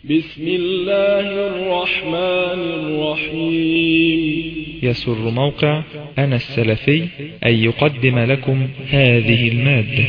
بسم الله الرحمن الرحيم. يسر موقع أنا السلفي أن يقدم لكم هذه المادة.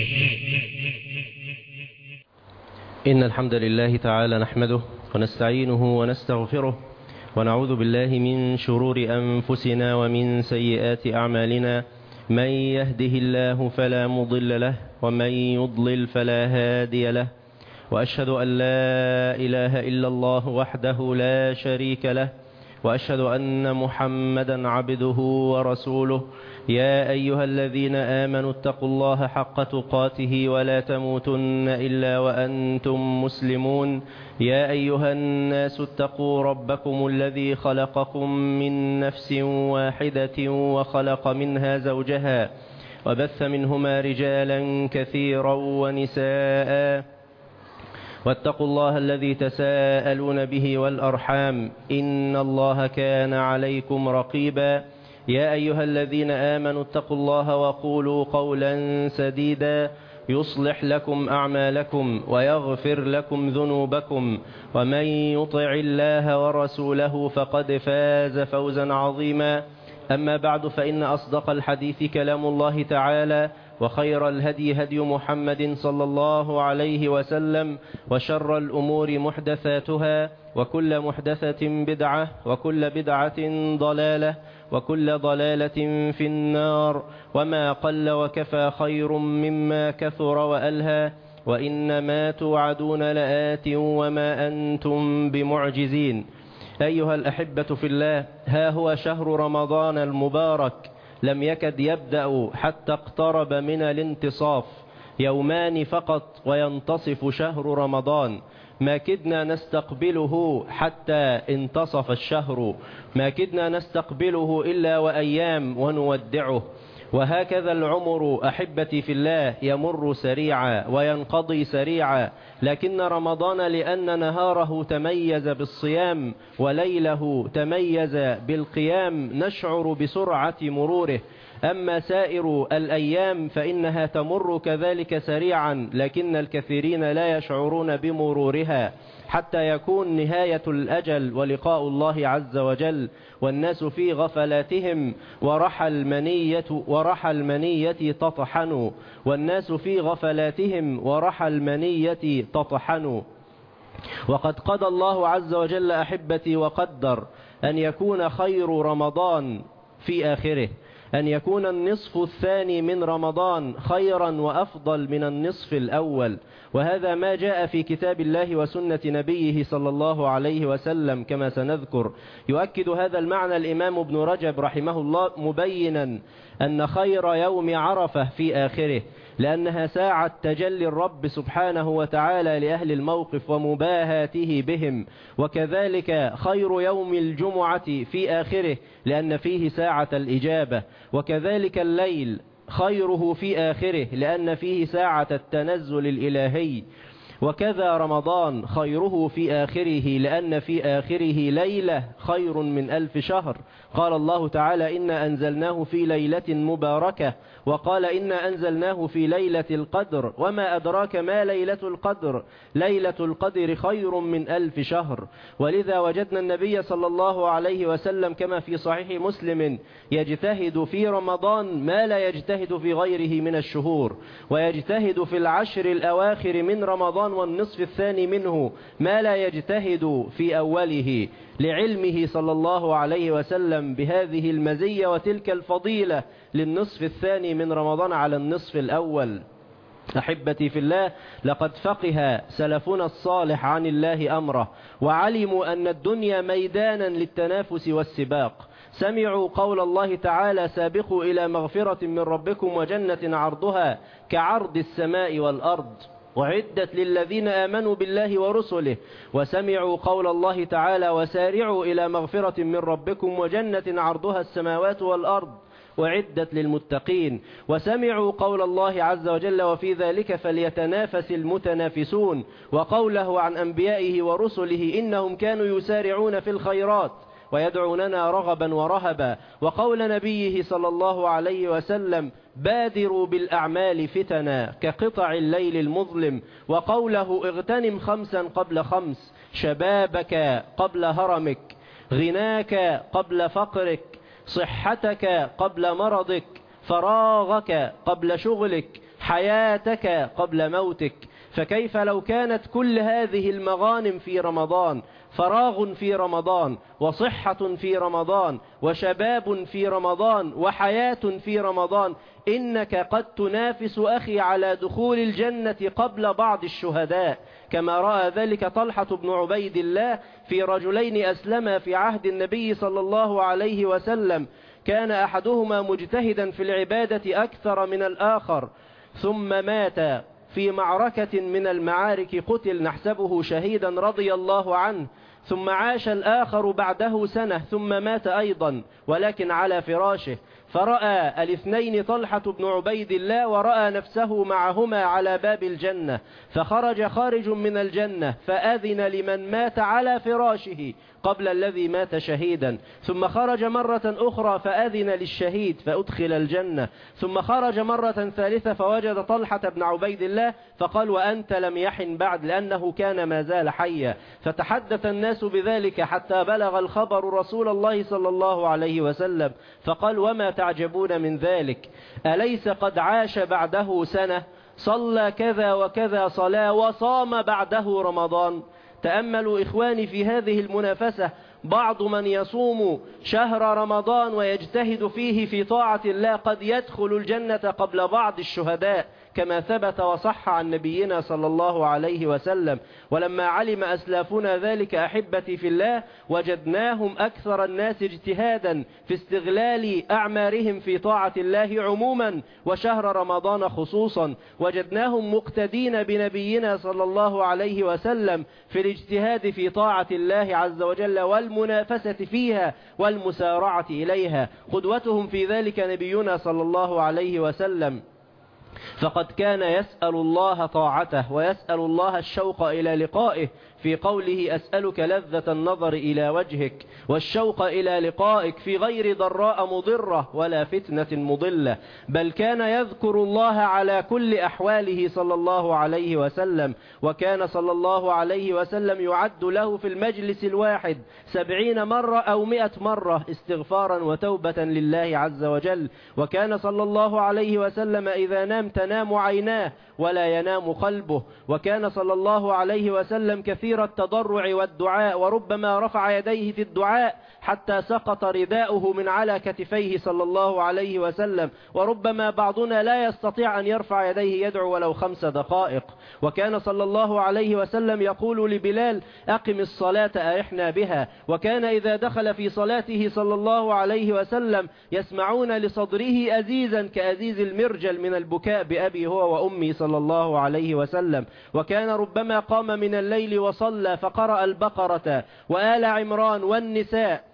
إن الحمد لله تعالى نحمده ونستعينه ونستغفره ونعوذ بالله من شرور أنفسنا ومن سيئات أعمالنا. من يهده الله فلا مضل له ومن يضلل فلا هادي له، وأشهد أن لا إله إلا الله وحده لا شريك له، وأشهد أن محمدا عبده ورسوله. يا أيها الذين آمنوا اتقوا الله حق تقاته ولا تموتن إلا وأنتم مسلمون. يا أيها الناس اتقوا ربكم الذي خلقكم من نفس واحدة وخلق منها زوجها وبث منهما رجالا كثيرا ونساء، واتقوا الله الذي تساءلون به والأرحام إن الله كان عليكم رقيبا. يا أيها الذين آمنوا اتقوا الله وقولوا قولا سديدا يصلح لكم أعمالكم ويغفر لكم ذنوبكم، ومن يطع الله ورسوله فقد فاز فوزا عظيما. أما بعد، فإن أصدق الحديث كلام الله تعالى، وخير الهدي هدي محمد صلى الله عليه وسلم، وشر الأمور محدثاتها، وكل محدثة بدعة، وكل بدعة ضلالة، وكل ضلالة في النار. وما قل وكفى خير مما كثر وألهى، وإنما توعدون لآت وما أنتم بمعجزين. أيها الأحبة في الله، ها هو شهر رمضان المبارك لم يكد يبدأ حتى اقترب من الانتصاف، يومان فقط وينتصف شهر رمضان. ما كدنا نستقبله حتى انتصف الشهر، ما كدنا نستقبله إلا وأيام ونودعه. وهكذا العمر أحبتي في الله يمر سريعا وينقضي سريعا، لكن رمضان لأن نهاره تميز بالصيام وليله تميز بالقيام نشعر بسرعة مروره. أما سائر الأيام فإنها تمر كذلك سريعا، لكن الكثيرين لا يشعرون بمرورها حتى يكون نهاية الأجل ولقاء الله عز وجل، والناس في غفلاتهم ورحى المنية تطحن، والناس في غفلاتهم ورحى المنية تطحن. وقد قضى الله عز وجل أحبتي وقدر أن يكون خير رمضان في آخره، أن يكون النصف الثاني من رمضان خيرا وأفضل من النصف الأول. وهذا ما جاء في كتاب الله وسنة نبيه صلى الله عليه وسلم كما سنذكر. يؤكد هذا المعنى الإمام ابن رجب رحمه الله مبينا أن خير يوم عرفة في آخره، لأنها ساعة تجلي الرب سبحانه وتعالى لأهل الموقف ومباهاته بهم. وكذلك خير يوم الجمعة في آخره، لأن فيه ساعة الإجابة. وكذلك الليل خيره في آخره، لأن فيه ساعة التنزل الإلهي. وكذا رمضان خيره في آخره، لأن في آخره ليلة خير من 1000 شهر. قال الله تعالى: إنا أنزلناه في ليلة مباركة، وقال: إنا أنزلناه في ليلة القدر، وما أدراك ما ليلة القدر، ليلة القدر خير من 1000 شهر. ولذا وجدنا النبي صلى الله عليه وسلم كما في صحيح مسلم يجتهد في رمضان ما لا يجتهد في غيره من الشهور، ويجتهد في العشر الأواخر من رمضان والنصف الثاني منه ما لا يجتهد في أوله، لعلمه صلى الله عليه وسلم بهذه المزية وتلك الفضيلة للنصف الثاني من رمضان على النصف الأول. أحبتي في الله، لقد فقه سلفنا الصالح عن الله أمره، وعلموا أن الدنيا ميدانا للتنافس والسباق. سمعوا قول الله تعالى: سابقوا إلى مغفرة من ربكم وجنة عرضها كعرض السماء والأرض وعدت للذين آمنوا بالله ورسله. وسمعوا قول الله تعالى: وسارعوا إلى مغفرة من ربكم وجنة عرضها السماوات والأرض وعدت للمتقين. وسمعوا قول الله عز وجل: وفي ذلك فليتنافس المتنافسون. وقوله عن أنبيائه ورسله: إنهم كانوا يسارعون في الخيرات ويدعوننا رغبا ورهبا. وقول نبيه صلى الله عليه وسلم: بادروا بالأعمال فتنا كقطع الليل المظلم. وقوله: اغتنم 5 قبل 5، شبابك قبل هرمك، غناك قبل فقرك، صحتك قبل مرضك، فراغك قبل شغلك، حياتك قبل موتك. فكيف لو كانت كل هذه المغانم في رمضان، فراغ في رمضان، وصحة في رمضان، وشباب في رمضان، وحياة في رمضان؟ إنك قد تنافس أخي على دخول الجنة قبل بعض الشهداء، كما رأى ذلك طلحة بن عبيد الله في رجلين أسلما في عهد النبي صلى الله عليه وسلم. كان أحدهما مجتهدا في العبادة أكثر من الآخر، ثم مات في معركة من المعارك، قتل نحسبه شهيدا رضي الله عنه. ثم عاش الآخر بعده سنة، ثم مات أيضا ولكن على فراشه. فرأى الاثنين طلحة بن عبيد الله، ورأى نفسه معهما على باب الجنة، فخرج خارج من الجنة فأذن لمن مات على فراشه قبل الذي مات شهيدا. ثم خرج مرة أخرى فأذن للشهيد فأدخل الجنة. ثم خرج مرة ثالثة فوجد طلحة بن عبيد الله فقال: وأنت لم يحن بعد، لأنه كان ما زال حيا. فتحدث الناس بذلك حتى بلغ الخبر رسول الله صلى الله عليه وسلم، فقال: وما تعجبون من ذلك؟ أليس قد عاش بعده سنة، صلى كذا وكذا صلاة، وصام بعده رمضان؟ تأملوا إخواني في هذه المنافسة، بعض من يصوم شهر رمضان ويجتهد فيه في طاعة الله قد يدخل الجنة قبل بعض الشهداء، كما ثبت وصح عن نبينا صلى الله عليه وسلم. ولما علم أسلافنا ذلك أحبتي في الله، وجدناهم أكثر الناس اجتهادا في استغلال أعمارهم في طاعة الله عموما وشهر رمضان خصوصا. وجدناهم مقتدين بنبينا صلى الله عليه وسلم في الاجتهاد في طاعة الله عز وجل والمنافسة فيها والمسارعة إليها. قدوتهم في ذلك نبينا صلى الله عليه وسلم، فقد كان يسأل الله طاعته ويسأل الله الشوق إلى لقائه، في قوله: أسألك لذة النظر إلى وجهك والشوق إلى لقائك في غير ضراء مضرة ولا فتنة مضلة. بل كان يذكر الله على كل أحواله صلى الله عليه وسلم. وكان صلى الله عليه وسلم يعد له في المجلس الواحد 70 مرة أو 100 مرة استغفارا وتوبة لله عز وجل. وكان صلى الله عليه وسلم إذا نام تنام عيناه ولا ينام قلبه. وكان صلى الله عليه وسلم كثير التضرع والدعاء، وربما رفع يديه في الدعاء حتى سقط رداؤه من على كتفيه صلى الله عليه وسلم. وربما بعضنا لا يستطيع أن يرفع يديه يدعو ولو 5 دقائق. وكان صلى الله عليه وسلم يقول لبلال: أقم الصلاة أرحنا بها. وكان إذا دخل في صلاته صلى الله عليه وسلم يسمعون لصدره أزيزا كأزيز المرجل من البكاء بأبي هو وأمي صلى الله عليه وسلم. وكان ربما قام من الليل وصلى فقرأ البقرة وآل عمران والنساء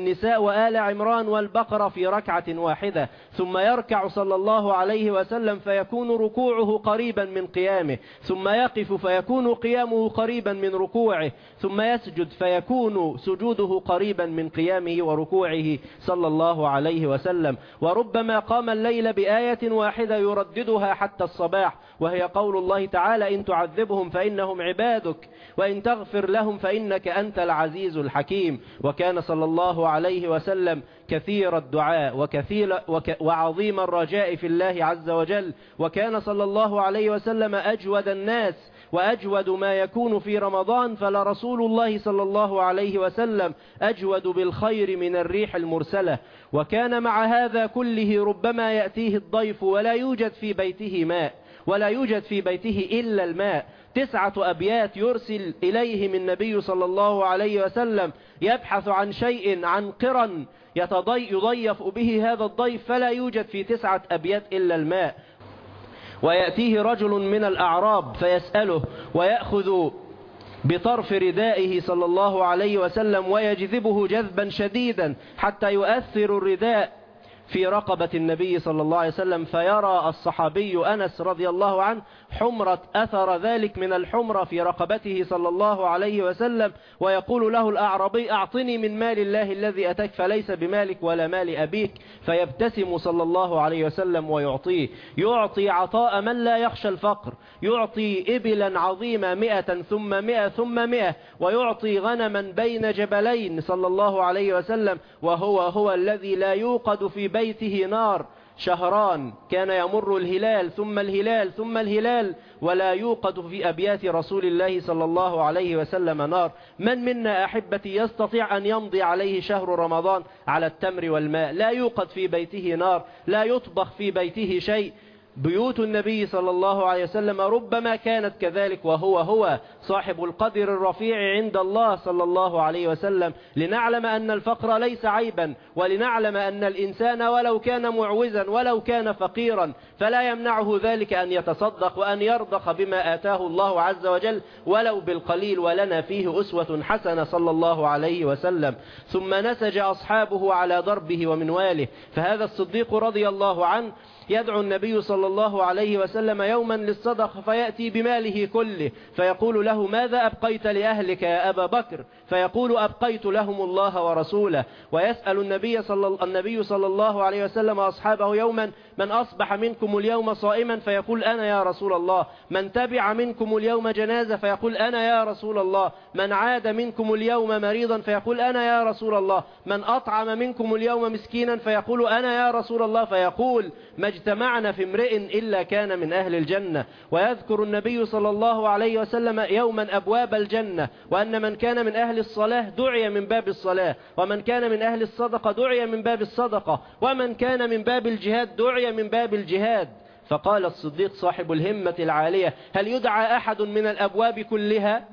وآل عمران والبقرة في ركعة واحدة، ثم يركع صلى الله عليه وسلم فيكون ركوعه قريبا من قيامه، ثم يقف فيكون قيامه قريبا من ركوعه، ثم يسجد فيكون سجوده قريبا من قيامه وركوعه صلى الله عليه وسلم. وربما قام الليل بآية واحدة يرددها حتى الصباح، وهي قول الله تعالى: إن تعذبهم فإنهم عبادك وإن تغفر لهم فإنك أنت العزيز الحكيم. وكان صلى الله عليه وسلم كثير الدعاء وعظيم الرجاء في الله عز وجل. وكان صلى الله عليه وسلم أجود الناس وأجود ما يكون في رمضان، فلرسول الله صلى الله عليه وسلم أجود بالخير من الريح المرسلة. وكان مع هذا كله ربما يأتيه الضيف ولا يوجد في بيته ماء ولا يوجد في بيته إلا الماء، 9 أبيات يرسل إليهم النبي صلى الله عليه وسلم يبحث عن شيء، عن قرن يضيف به هذا الضيف، فلا يوجد في 9 أبيات إلا الماء. ويأتيه رجل من الأعراب فيسأله ويأخذ بطرف ردائه صلى الله عليه وسلم ويجذبه جذبا شديدا حتى يؤثر الرداء في رقبة النبي صلى الله عليه وسلم، فيرى الصحابي أنس رضي الله عنه حمرة أثر ذلك من الحمرة في رقبته صلى الله عليه وسلم، ويقول له الأعرابي أعطني من مال الله الذي أتاك فليس بمالك ولا مال أبيك، فيبتسم صلى الله عليه وسلم ويعطيه. يعطي عطاء من لا يخشى الفقر، يعطي إبلا عظيمة 100 ثم 100 ثم 100، ويعطي غنما بين جبلين صلى الله عليه وسلم، وهو الذي لا يوقد في بيته نار شهران، كان يمر الهلال ثم الهلال ثم الهلال ولا يوقد في أبيات رسول الله صلى الله عليه وسلم نار. من منا أحبتي يستطيع أن يمضي عليه شهر رمضان على التمر والماء لا يوقد في بيته نار، لا يطبخ في بيته شيء؟ بيوت النبي صلى الله عليه وسلم ربما كانت كذلك، وهو صاحب القدر الرفيع عند الله صلى الله عليه وسلم، لنعلم أن الفقر ليس عيبا، ولنعلم أن الإنسان ولو كان معوزا ولو كان فقيرا فلا يمنعه ذلك أن يتصدق وأن يرضخ بما آتاه الله عز وجل ولو بالقليل، ولنا فيه أسوة حسنة صلى الله عليه وسلم. ثم نسج أصحابه على ضربه ومنواله، فهذا الصديق رضي الله عنه يدعو النبي صلى الله عليه وسلم يوما للصدقة، فيأتي بماله كله فيقول له ماذا أبقيت لأهلك يا أبا بكر؟ فيقول أبقيت لهم الله ورسوله. ويسأل النبي صلى الله عليه وسلم أصحابه يوما من أصبح منكم اليوم صائما؟ فيقول أنا يا رسول الله. من تبع منكم اليوم جنازة؟ فيقول أنا يا رسول الله. من عاد منكم اليوم مريضا؟ فيقول أنا يا رسول الله. من أطعم منكم اليوم مسكينا؟ فيقول أنا يا رسول الله. فيقول ما اجتمعنا في امرئ إلا كان من أهل الجنة. ويذكر النبي صلى الله عليه وسلم يوما أبواب الجنة، وأن من كان من أهل الصلاة دعي من باب الصلاة، ومن كان من أهل الصدقة دعي من باب الصدقة، ومن كان من باب الجهاد دعي من باب الجهاد. فقال الصديق صاحب الهمة العالية هل يدعى أحد من الأبواب كلها؟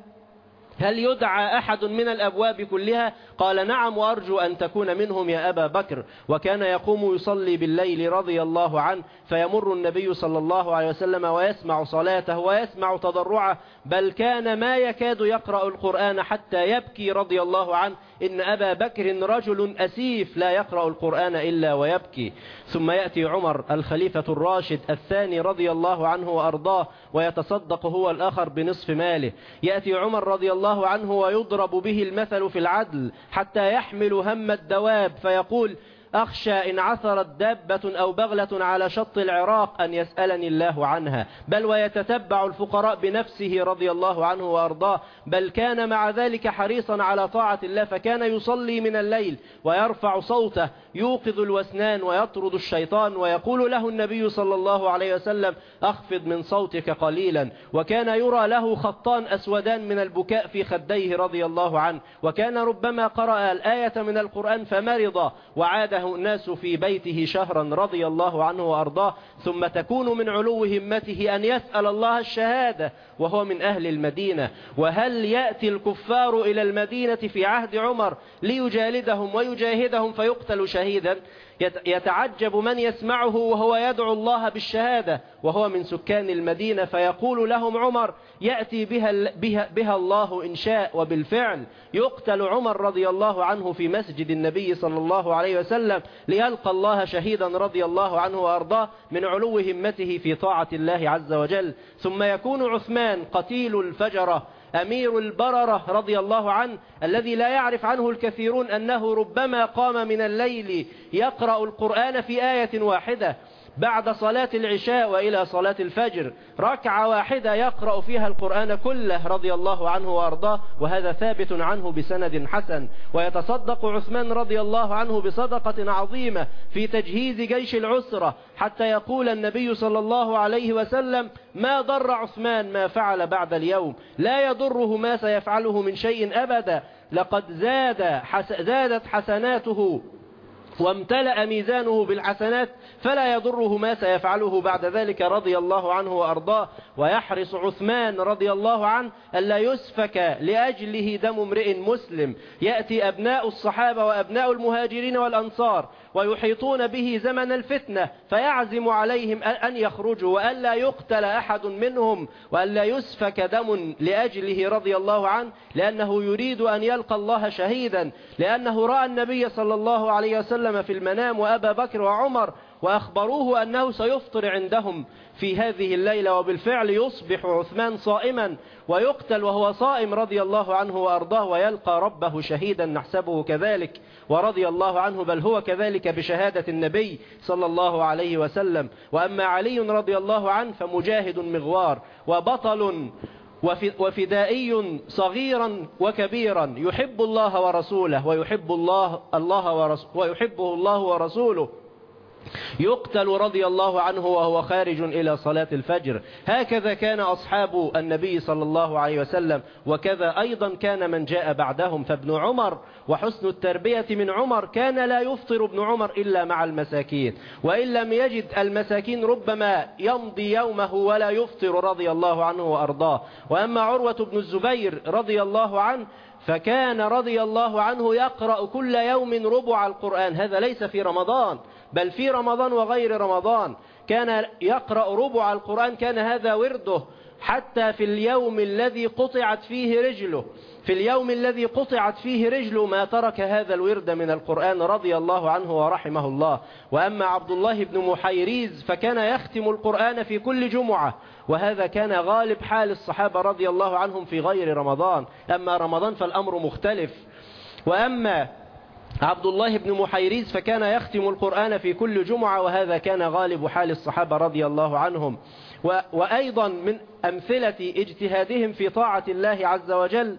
هل يدعى أحد من الأبواب كلها؟ قال نعم وأرجو أن تكون منهم يا أبا بكر. وكان يقوم يصلي بالليل رضي الله عنه، فيمر النبي صلى الله عليه وسلم ويسمع صلاته ويسمع تضرعه، بل كان ما يكاد يقرأ القرآن حتى يبكي رضي الله عنه. إن أبا بكر رجل أسيف لا يقرأ القرآن إلا ويبكي. ثم يأتي عمر الخليفة الراشد الثاني رضي الله عنه وأرضاه ويتصدق هو الآخر بنصف ماله. يأتي عمر رضي الله عنه ويضرب به المثل في العدل حتى يحمل هم الدواب، فيقول أخشى إن عثرت دابة أو بغلة على شط العراق أن يسألني الله عنها. بل ويتتبع الفقراء بنفسه رضي الله عنه وأرضاه، بل كان مع ذلك حريصا على طاعة الله، فكان يصلي من الليل ويرفع صوته يوقظ الوسنان ويطرد الشيطان، ويقول له النبي صلى الله عليه وسلم أخفض من صوتك قليلا. وكان يرى له خطان أسودان من البكاء في خديه رضي الله عنه، وكان ربما قرأ الآية من القرآن فمرض وعاد الناس في بيته شهرا رضي الله عنه وأرضاه. ثم تكون من علو همته أن يسأل الله الشهادة وهو من أهل المدينة. وهل يأتي الكفار إلى المدينة في عهد عمر ليجالدهم ويجاهدهم فيقتل شهيدا؟ يتعجب من يسمعه وهو يدعو الله بالشهادة وهو من سكان المدينة، فيقول لهم عمر يأتي بها الله إن شاء. وبالفعل يقتل عمر رضي الله عنه في مسجد النبي صلى الله عليه وسلم ليلقى الله شهيدا رضي الله عنه وأرضاه من علو همته في طاعة الله عز وجل. ثم يكون عثمان قتيل الفجرة أمير البررة رضي الله عنه، الذي لا يعرف عنه الكثيرون أنه ربما قام من الليل يقرأ القرآن في آية واحدة بعد صلاة العشاء وإلى صلاة الفجر، ركعة واحدة يقرأ فيها القرآن كله رضي الله عنه وأرضاه، وهذا ثابت عنه بسند حسن. ويتصدق عثمان رضي الله عنه بصدقة عظيمة في تجهيز جيش العسرة، حتى يقول النبي صلى الله عليه وسلم ما ضر عثمان ما فعل بعد اليوم، لا يضره ما سيفعله من شيء أبدا، لقد زادت حسناته وامتلأ ميزانه بالحسنات فلا يضره ما سيفعله بعد ذلك رضي الله عنه وأرضاه. ويحرص عثمان رضي الله عنه ألا يسفك لأجله دم امرئ مسلم. يأتي أبناء الصحابة وأبناء المهاجرين والأنصار ويحيطون به زمن الفتنة، فيعزم عليهم أن يخرجوا وألا يقتل أحد منهم وألا يسفك دم لأجله رضي الله عنه، لأنه يريد أن يلقى الله شهيدا، لأنه رأى النبي صلى الله عليه وسلم وسلم في المنام وأبا بكر وعمر، وأخبروه أنه سيفطر عندهم في هذه الليلة، وبالفعل يصبح عثمان صائما ويقتل وهو صائم رضي الله عنه وأرضاه، ويلقى ربه شهيدا نحسبه كذلك ورضي الله عنه، بل هو كذلك بشهادة النبي صلى الله عليه وسلم. وأما علي رضي الله عنه فمجاهد مغوار وبطل وفدائي صغيرا وكبيرا، يحب الله ورسوله ويحبه الله ورسوله، يقتل رضي الله عنه وهو خارج إلى صلاة الفجر. هكذا كان أصحاب النبي صلى الله عليه وسلم، وكذا أيضا كان من جاء بعدهم. فابن عمر وحسن التربية من عمر، كان لا يفطر ابن عمر إلا مع المساكين، وإن لم يجد المساكين ربما يمضي يومه ولا يفطر رضي الله عنه وأرضاه. وأما عروة بن الزبير رضي الله عنه فكان رضي الله عنه يقرأ كل يوم ربع القرآن، هذا ليس في رمضان بل في رمضان وغير رمضان، كان يقرأ ربع القرآن، كان هذا ورده حتى في اليوم الذي قطعت فيه رجله، في اليوم الذي قطعت فيه رجله ما ترك هذا الورد من القرآن رضي الله عنه ورحمه الله. وأما عبد الله بن محيريز فكان يختم القرآن في كل جمعة، وهذا كان غالب حال الصحابة رضي الله عنهم في غير رمضان، أما رمضان فالأمر مختلف. وأما عبد الله بن محيريز فكان يختم القرآن في كل جمعة، وهذا كان غالب حال الصحابة رضي الله عنهم. وأيضا من أمثلة اجتهادهم في طاعة الله عز وجل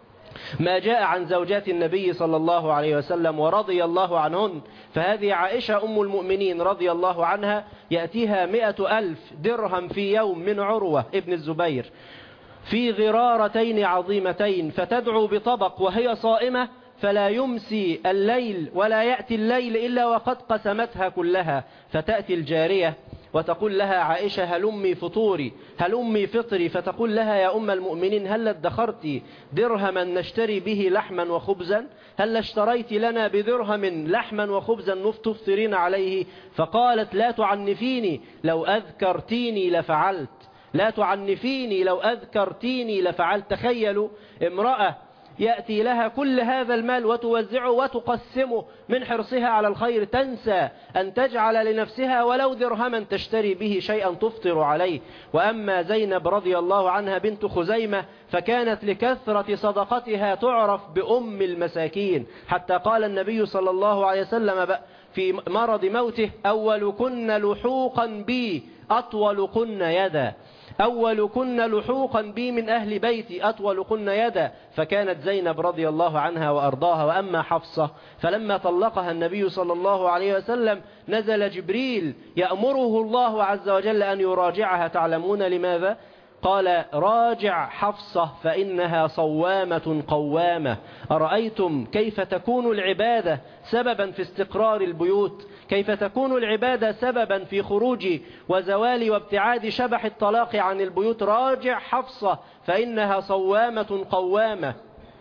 ما جاء عن زوجات النبي صلى الله عليه وسلم ورضي الله عنهن. فهذه عائشة أم المؤمنين رضي الله عنها يأتيها 100,000 درهم في يوم من عروة ابن الزبير في غرارتين عظيمتين، فتدعو بطبق وهي صائمة، فلا يمسي الليل ولا يأتي الليل إلا وقد قسمتها كلها. فتأتي الجارية وتقول لها عائشة هلمي فطوري، هلمي فطري، فتقول لها يا أم المؤمنين هل ادخرت درهما نشتري به لحما وخبزا؟ هل اشتريت لنا بدرهم لحما وخبزا تفطرين عليه؟ فقالت لا تعنفيني لو أذكرتيني لفعلت، لا تعنفيني لو أذكرتيني لفعلت. تخيلوا امرأة يأتي لها كل هذا المال وتوزعه وتقسمه من حرصها على الخير، تنسى أن تجعل لنفسها ولو درهما تشتري به شيئا تفطر عليه. وأما زينب رضي الله عنها بنت خزيمة فكانت لكثرة صدقتها تعرف بأم المساكين، حتى قال النبي صلى الله عليه وسلم في مرض موته أول كن لحوقا بي أطول كن يدا، أول كن لحوقا بي من أهل بيتي أطول كن يدا. فكانت زينب رضي الله عنها وأرضاها. وأما حفصة فلما طلقها النبي صلى الله عليه وسلم نزل جبريل يأمره الله عز وجل أن يراجعها. تعلمون لماذا؟ قال راجع حفصة فإنها صوامة قوامة. أرأيتم كيف تكون العبادة سببا في استقرار البيوت، كيف تكون العبادة سببا في خروج وزوال وابتعاد شبح الطلاق عن البيوت. راجع حفصة فإنها صوامة قوامة.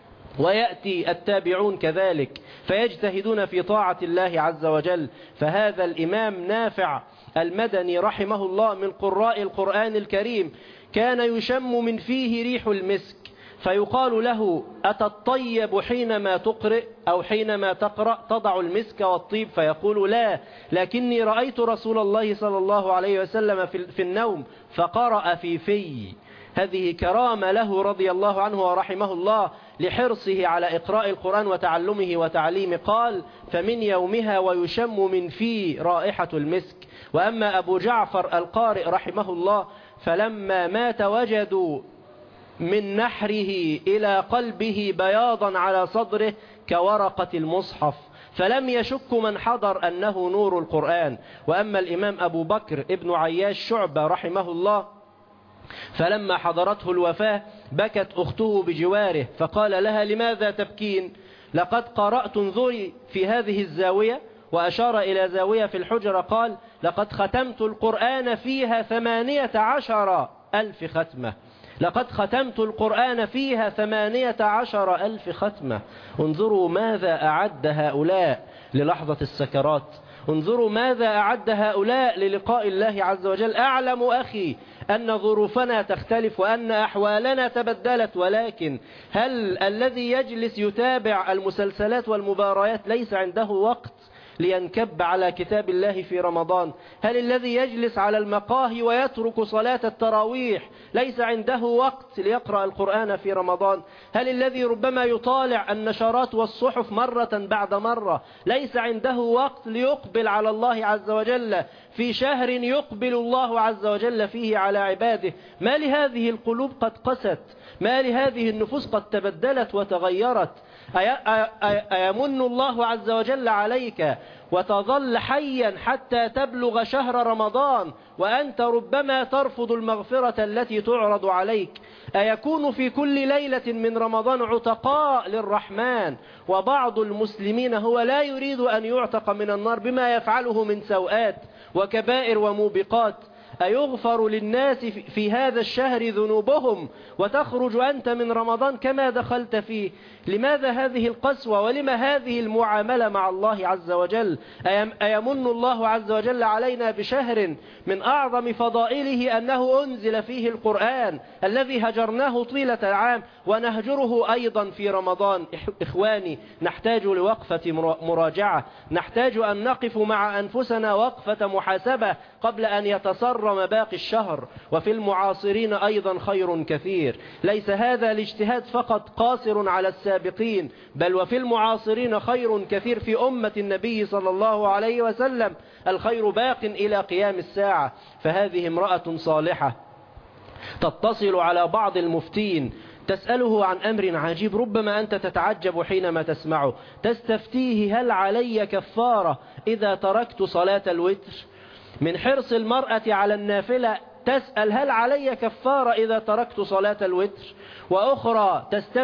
ويأتي التابعون كذلك فيجتهدون في طاعة الله عز وجل. فهذا الإمام نافع المدني رحمه الله من قراء القرآن الكريم كان يشم من فيه ريح المسك، فيقال له أتطيب حينما تقرئ أو حينما تقرأ تضع المسك والطيب؟ فيقول لا، لكني رأيت رسول الله صلى الله عليه وسلم في النوم فقرأ في. هذه كرامة له رضي الله عنه ورحمه الله لحرصه على إقراء القرآن وتعلمه وتعليمه. قال فمن يومها ويشم من فيه رائحة المسك. وأما أبو جعفر القارئ رحمه الله فلما مات وجدوا من نحره إلى قلبه بياضا على صدره كورقة المصحف، فلم يشك من حضر أنه نور القرآن. وأما الإمام أبو بكر ابن عياش شعبة رحمه الله فلما حضرته الوفاة بكت أخته بجواره، فقال لها لماذا تبكين؟ لقد قرأت انظري في هذه الزاوية، وأشار إلى زاوية في الحجرة، قال لقد ختمت القرآن فيها 18,000 ختمة، لقد ختمت القرآن فيها 18,000 ختمة. انظروا ماذا أعد هؤلاء للحظة السكرات، انظروا ماذا أعد هؤلاء للقاء الله عز وجل. أعلم أخي أن ظروفنا تختلف وأن أحوالنا تبدلت، ولكن هل الذي يجلس يتابع المسلسلات والمباريات ليس عنده وقت لينكب على كتاب الله في رمضان؟ هل الذي يجلس على المقاهي ويترك صلاة التراويح ليس عنده وقت ليقرأ القرآن في رمضان؟ هل الذي ربما يطالع النشرات والصحف مرة بعد مرة ليس عنده وقت ليقبل على الله عز وجل في شهر يقبل الله عز وجل فيه على عباده؟ ما لهذه القلوب قد قست؟ ما لهذه النفوس قد تبدلت وتغيرت؟ أيمن الله عز وجل عليك وتظل حيا حتى تبلغ شهر رمضان وأنت ربما ترفض المغفرة التي تعرض عليك؟ أيكون في كل ليلة من رمضان عتقاء للرحمن وبعض المسلمين هو لا يريد أن يعتق من النار بما يفعله من سوءات وكبائر وموبقات؟ أيغفر للناس في هذا الشهر ذنوبهم وتخرج أنت من رمضان كما دخلت فيه؟ لماذا هذه القسوة ولما هذه المعاملة مع الله عز وجل؟ أيمن الله عز وجل علينا بشهر من أعظم فضائله أنه أنزل فيه القرآن الذي هجرناه طيلة العام ونهجره أيضا في رمضان؟ إخواني، نحتاج لوقفة مراجعة، نحتاج أن نقف مع أنفسنا وقفة محاسبة قبل أن يتسرم باقي الشهر. وفي المعاصرين أيضا خير كثير، ليس هذا الاجتهاد فقط قاصر على السابقين، بل وفي المعاصرين خير كثير في أمة النبي صلى الله عليه وسلم، الخير باق إلى قيام الساعة. فهذه امرأة صالحة تتصل على بعض المفتين تسأله عن أمر عجيب، ربما أنت تتعجب حينما تسمعه، تستفتيه: هل علي كفارة إذا تركت صلاة الوتر؟ من حرص المرأة على النافلة تسأل: هل علي كفارة إذا تركت صلاة الوتر؟ وأخرى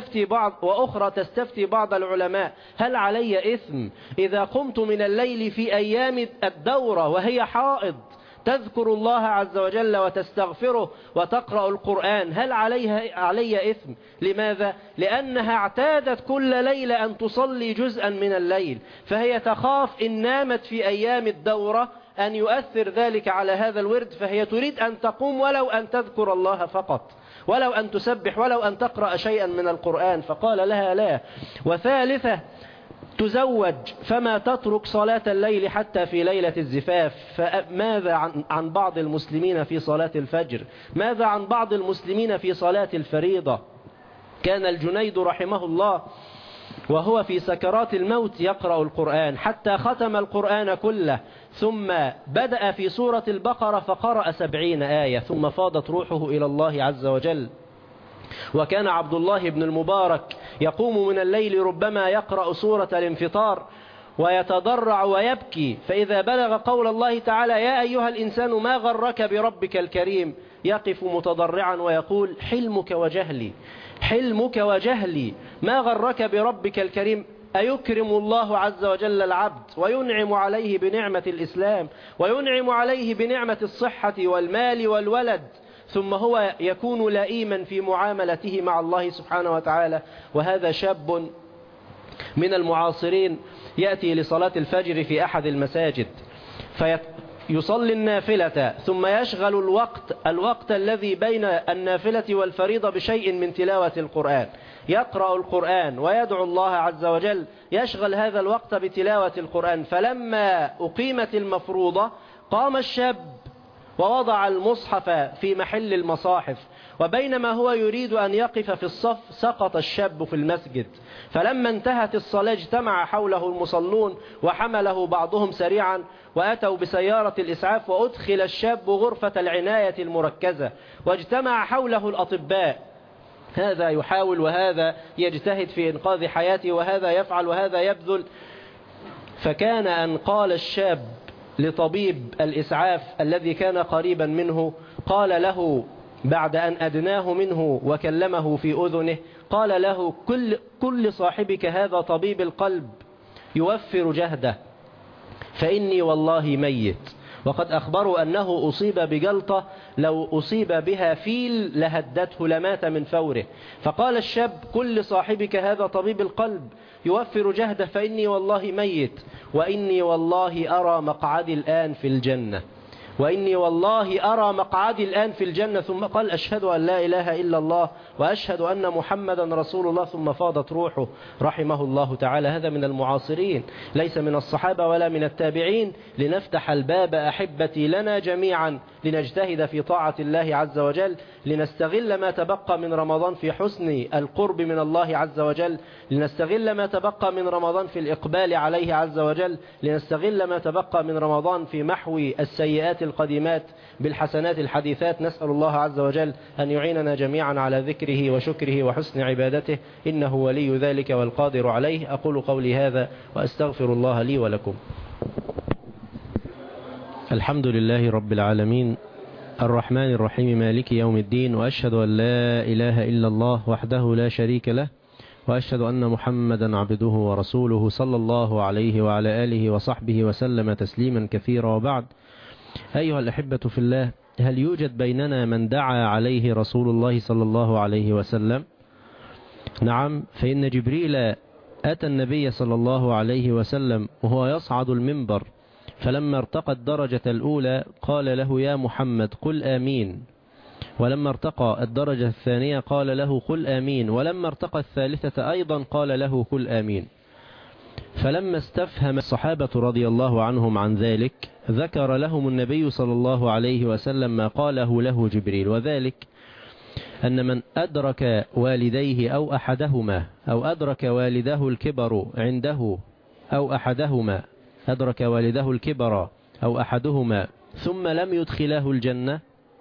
تستفتي بعض العلماء: هل علي إثم إذا قمت من الليل في أيام الدورة وهي حائض تذكر الله عز وجل وتستغفره وتقرأ القرآن؟ هل علي إثم؟ لماذا؟ لأنها اعتادت كل ليلة أن تصلي جزءا من الليل، فهي تخاف إن نامت في أيام الدورة أن يؤثر ذلك على هذا الورد، فهي تريد أن تقوم ولو أن تذكر الله فقط، ولو أن تسبح، ولو أن تقرأ شيئا من القرآن، فقال لها لا. وثالثة تزوج فما تترك صلاة الليل حتى في ليلة الزفاف. فماذا عن بعض المسلمين في صلاة الفجر؟ ماذا عن بعض المسلمين في صلاة الفريضة؟ كان الجنيد رحمه الله وهو في سكرات الموت يقرأ القرآن حتى ختم القرآن كله، ثم بدأ في سورة البقرة فقرأ 70 آية، ثم فاضت روحه إلى الله عز وجل. وكان عبد الله بن المبارك يقوم من الليل ربما يقرأ سورة الانفطار ويتضرع ويبكي، فإذا بلغ قول الله تعالى: يا أيها الإنسان ما غرك بربك الكريم، يقف متضرعا ويقول: حلمك وجهلي، حلمك وجهلي، ما غرك بربك الكريم؟ أيكرم الله عز وجل العبد وينعم عليه بنعمة الإسلام وينعم عليه بنعمة الصحة والمال والولد، ثم هو يكون لئيما في معاملته مع الله سبحانه وتعالى؟ وهذا شاب من المعاصرين يأتي لصلاة الفجر في أحد المساجد فيصلي النافلة، ثم يشغل الوقت الذي بين النافلة والفريضة بشيء من تلاوة القرآن، يقرأ القرآن ويدعو الله عز وجل، يشغل هذا الوقت بتلاوة القرآن. فلما أقيمت المفروضة قام الشاب ووضع المصحف في محل المصاحف، وبينما هو يريد أن يقف في الصف سقط الشاب في المسجد. فلما انتهت الصلاة اجتمع حوله المصلون وحمله بعضهم سريعا وأتوا بسيارة الإسعاف، وأدخل الشاب غرفة العناية المركزة، واجتمع حوله الأطباء، هذا يحاول وهذا يجتهد في إنقاذ حياته وهذا يفعل وهذا يبذل. فكان أن قال الشاب لطبيب الإسعاف الذي كان قريبا منه، قال له بعد أن أدناه منه وكلمه في أذنه، قال له: كل صاحبك هذا طبيب القلب يوفر جهده، فإني والله ميت. وقد أخبروا أنه أصيب بجلطة لو أصيب بها فيل لهدته لمات من فوره. فقال الشاب: كل صاحبك هذا طبيب القلب يوفر جهده، فإني والله ميت، وإني والله أرى مقعدي الآن في الجنة. وإني والله أرى مقعدي الآن في الجنة. ثم قال أشهد أن لا إله إلا الله وأشهد أن محمدا رسول الله، ثم فاضت روحه رحمه الله تعالى. هذا من المعاصرين، ليس من الصحابة ولا من التابعين. لنفتح الباب أحبتي لنا جميعا، لنجتهد في طاعة الله عز وجل، لنستغل ما تبقى من رمضان في حسن القرب من الله عز وجل، لنستغل ما تبقى من رمضان في الإقبال عليه عز وجل، لنستغل ما تبقى من رمضان في محو السيئات القديمات بالحسنات الحديثات. نسأل الله عز وجل أن يعيننا جميعا على ذكره وشكره وحسن عبادته، إنه ولي ذلك والقادر عليه. أقول قولي هذا وأستغفر الله لي ولكم. الحمد لله رب العالمين، الرحمن الرحيم، مالك يوم الدين، وأشهد أن لا إله إلا الله وحده لا شريك له، وأشهد أن محمدا عبده ورسوله صلى الله عليه وعلى آله وصحبه وسلم تسليما كثيرا. وبعد، أيها الأحبة في الله، هل يوجد بيننا من دعا عليه رسول الله صلى الله عليه وسلم؟ نعم، فإن جبريل أتى النبي صلى الله عليه وسلم وهو يصعد المنبر، فلما ارتقى الدرجة الأولى قال له يا محمد قل آمين، ولما ارتقى الدرجة الثانية قال له قل آمين، ولما ارتقى الثالثة أيضا قال له قل آمين. فلما استفهم الصحابة رضي الله عنهم عن ذلك ذكر لهم النبي صلى الله عليه وسلم ما قاله له جبريل، وذلك أن من أدرك والديه أو أحدهما، أو أدرك والده الكبر عنده أو أحدهما، أدرك والده الكبر أو أحدهما ثم لم يدخله الجنة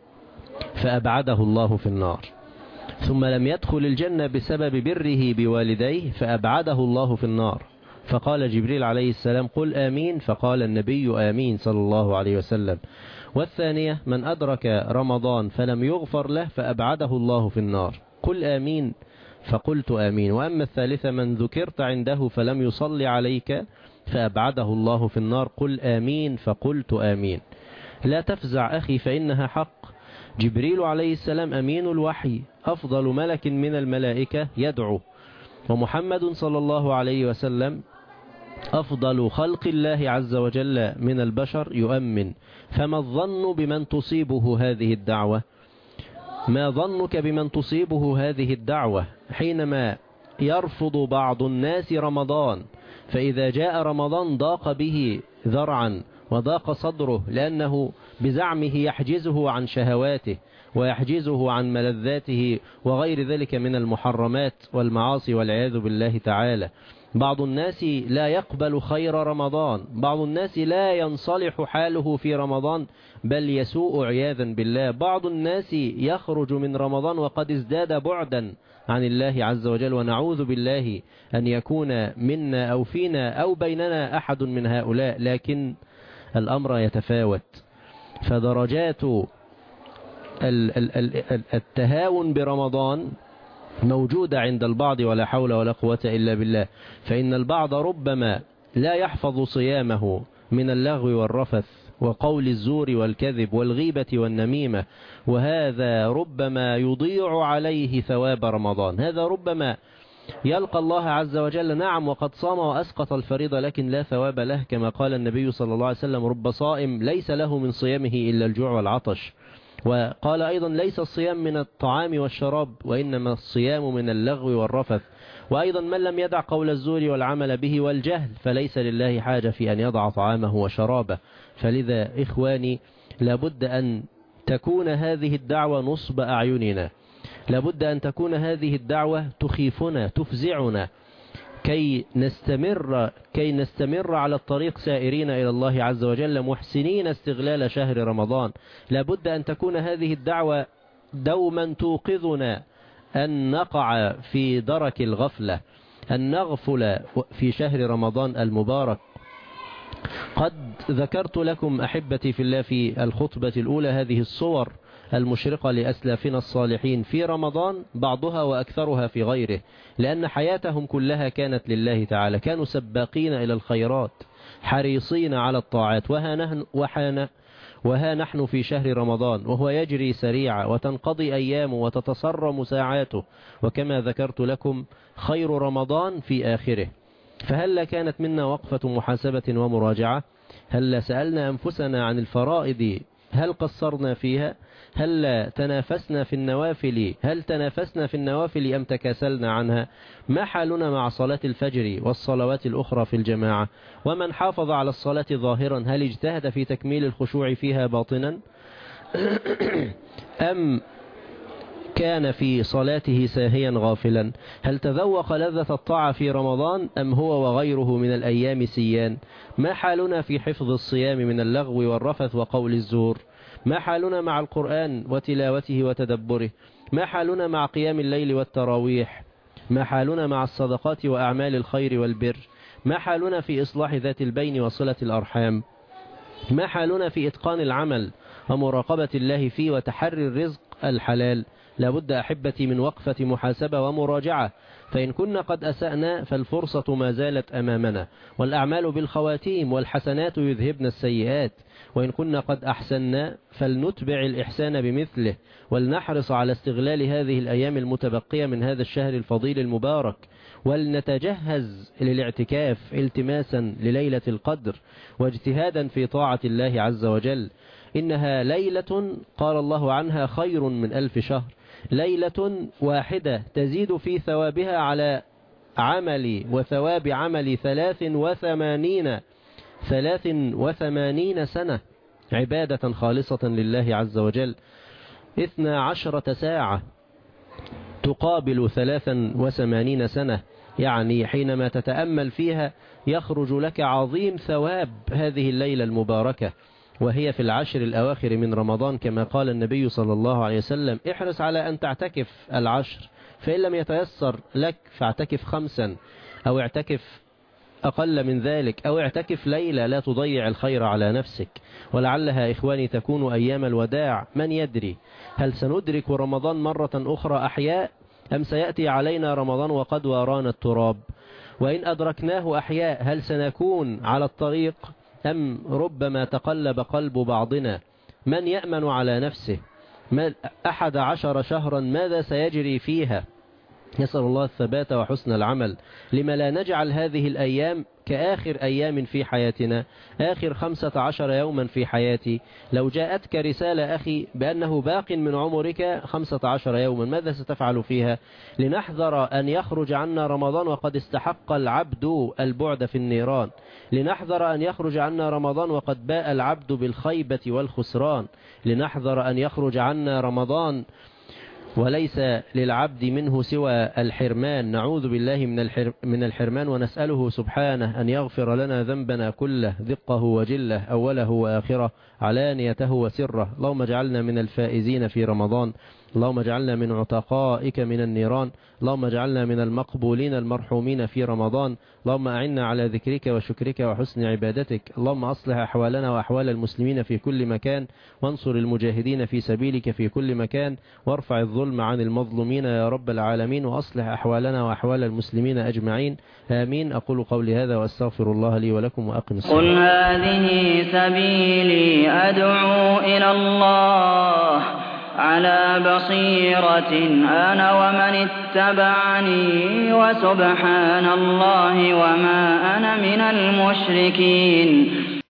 فأبعده الله في النار، ثم لم يدخل الجنة بسبب بره بوالديه فأبعده الله في النار. فقال جبريل عليه السلام قل آمين، فقال النبي آمين صلى الله عليه وسلم. والثانية من أدرك رمضان فلم يغفر له فأبعده الله في النار، قل آمين فقلت آمين. وأما الثالثة من ذكرت عنده فلم يصلي عليك فأبعده الله في النار، قل آمين فقلت آمين. لا تفزع أخي فإنها حق. جبريل عليه السلام أمين الوحي، أفضل ملك من الملائكة يدعو، ومحمد صلى الله عليه وسلم أفضل خلق الله عز وجل من البشر يؤمن. فما الظن بمن تصيبه هذه الدعوة؟ ما ظنك بمن تصيبه هذه الدعوة حينما يرفض بعض الناس رمضان، فإذا جاء رمضان ضاق به ذرعا وضاق صدره، لأنه بزعمه يحجزه عن شهواته ويحجزه عن ملذاته وغير ذلك من المحرمات والمعاصي والعياذ بالله تعالى. بعض الناس لا يقبل خير رمضان، بعض الناس لا ينصلح حاله في رمضان بل يسوء عياذا بالله. بعض الناس يخرج من رمضان وقد ازداد بعدا عن الله عز وجل، ونعوذ بالله أن يكون منا أو فينا أو بيننا أحد من هؤلاء، لكن الأمر يتفاوت. فدرجات التهاون برمضان موجودة عند البعض، ولا حول ولا قوة إلا بالله. فإن البعض ربما لا يحفظ صيامه من اللغو والرفث وقول الزور والكذب والغيبة والنميمة، وهذا ربما يضيع عليه ثواب رمضان. هذا ربما يلقى الله عز وجل نعم وقد صام وأسقط الفريضة لكن لا ثواب له، كما قال النبي صلى الله عليه وسلم رب صائم ليس له من صيامه إلا الجوع والعطش. وقال أيضا ليس الصيام من الطعام والشراب وإنما الصيام من اللغو والرفث. وأيضا من لم يدع قول الزور والعمل به والجهل فليس لله حاجة في أن يضع طعامه وشرابه. فلذا إخواني لابد أن تكون هذه الدعوة نصب أعيننا، لابد أن تكون هذه الدعوة تخيفنا تفزعنا كي نستمر على الطريق سائرين إلى الله عز وجل محسنين استغلال شهر رمضان. لابد أن تكون هذه الدعوة دوما توقظنا أن نقع في درك الغفلة، أن نغفل في شهر رمضان المبارك. قد ذكرت لكم أحبتي في الله في الخطبة الأولى هذه الصور المشرقة لأسلافنا الصالحين في رمضان، بعضها وأكثرها في غيره، لأن حياتهم كلها كانت لله تعالى، كانوا سباقين إلى الخيرات حريصين على الطاعات. وها نحن في شهر رمضان وهو يجري سريعا وتنقضي أيامه وتتصرم ساعاته، وكما ذكرت لكم خير رمضان في آخره. فهل كانت منا وقفة محاسبة ومراجعة؟ هل سألنا أنفسنا عن الفرائض هل قصرنا فيها؟ هل تنافسنا في النوافل أم تكاسلنا عنها؟ ما حالنا مع صلاة الفجر والصلوات الأخرى في الجماعة؟ ومن حافظ على الصلاة ظاهرا هل اجتهد في تكميل الخشوع فيها باطنا؟ أم كان في صلاته ساهيا غافلا؟ هل تذوق لذة الطاعة في رمضان أم هو وغيره من الأيام سيان؟ ما حالنا في حفظ الصيام من اللغو والرفث وقول الزور؟ ما حالنا مع القرآن وتلاوته وتدبره؟ ما حالنا مع قيام الليل والتراويح؟ ما حالنا مع الصدقات وأعمال الخير والبر؟ ما حالنا في إصلاح ذات البين وصلة الأرحام؟ ما حالنا في إتقان العمل ومراقبة الله فيه وتحري الرزق الحلال؟ لابد أحبتي من وقفة محاسبة ومراجعة، فإن كنا قد أسأنا فالفرصة ما زالت أمامنا، والأعمال بالخواتيم والحسنات يذهبن السيئات، وإن كنا قد أحسنا فلنتبع الإحسان بمثله، ولنحرص على استغلال هذه الأيام المتبقية من هذا الشهر الفضيل المبارك، ولنتجهز للاعتكاف التماسا لليلة القدر واجتهادا في طاعة الله عز وجل. إنها ليلة قال الله عنها خير من 1000 شهر، ليلة واحدة تزيد في ثوابها على عمل وثواب عمل 83 سنة عبادة خالصة لله عز وجل. 12 ساعة تقابل 83 سنة، يعني حينما تتأمل فيها يخرج لك عظيم ثواب هذه الليلة المباركة، وهي في العشر الأواخر من رمضان، كما قال النبي صلى الله عليه وسلم: احرص على أن تعتكف العشر، فإن لم يتيسر لك فاعتكف 5 أو اعتكف أقل من ذلك أو اعتكف ليلة، لا تضيع الخير على نفسك، ولعلها إخواني تكون أيام الوداع. من يدري هل سندرك رمضان مرة أخرى أحياء أم سيأتي علينا رمضان وقد وارانا التراب؟ وإن أدركناه أحياء هل سنكون على الطريق أم ربما تقلب قلب بعضنا؟ من يأمن على نفسه؟ 11 شهرا ماذا سيجري فيها؟ يسأل الله الثبات وحسن العمل. لما لا نجعل هذه الأيام كآخر أيام في حياتنا، آخر 15 يوما في حياتي؟ لو جاءتك رسالة أخي بأنه باق من عمرك 15 يوما، ماذا ستفعل فيها؟ لنحذر أن يخرج عنا رمضان وقد استحق العبد البعد في النيران، لنحذر أن يخرج عنا رمضان وقد باء العبد بالخيبة والخسران، لنحذر أن يخرج عنا رمضان وليس للعبد منه سوى الحرمان. نعوذ بالله من الحرمان، ونسأله سبحانه أن يغفر لنا ذنبنا كله، دقه وجله، أوله وآخره، علانيته وسره. اللهم اجعلنا من الفائزين في رمضان، اللهم اجعلنا من عتقائك من النيران، اللهم اجعلنا من المقبولين المرحومين في رمضان. اللهم أعنا على ذكرك وشكرك وحسن عبادتك. اللهم أصلح أحوالنا وأحوال المسلمين في كل مكان، وانصر المجاهدين في سبيلك في كل مكان، وارفع الظلم عن المظلومين يا رب العالمين، وأصلح أحوالنا وأحوال المسلمين أجمعين، آمين. أقول قولي هذا وأستغفر الله لي ولكم، وأقم الصلاة. قل هذه سبيلي أدعو إلى الله على بصيرة أنا ومن اتبعني، وسبحان الله وما أنا من المشركين.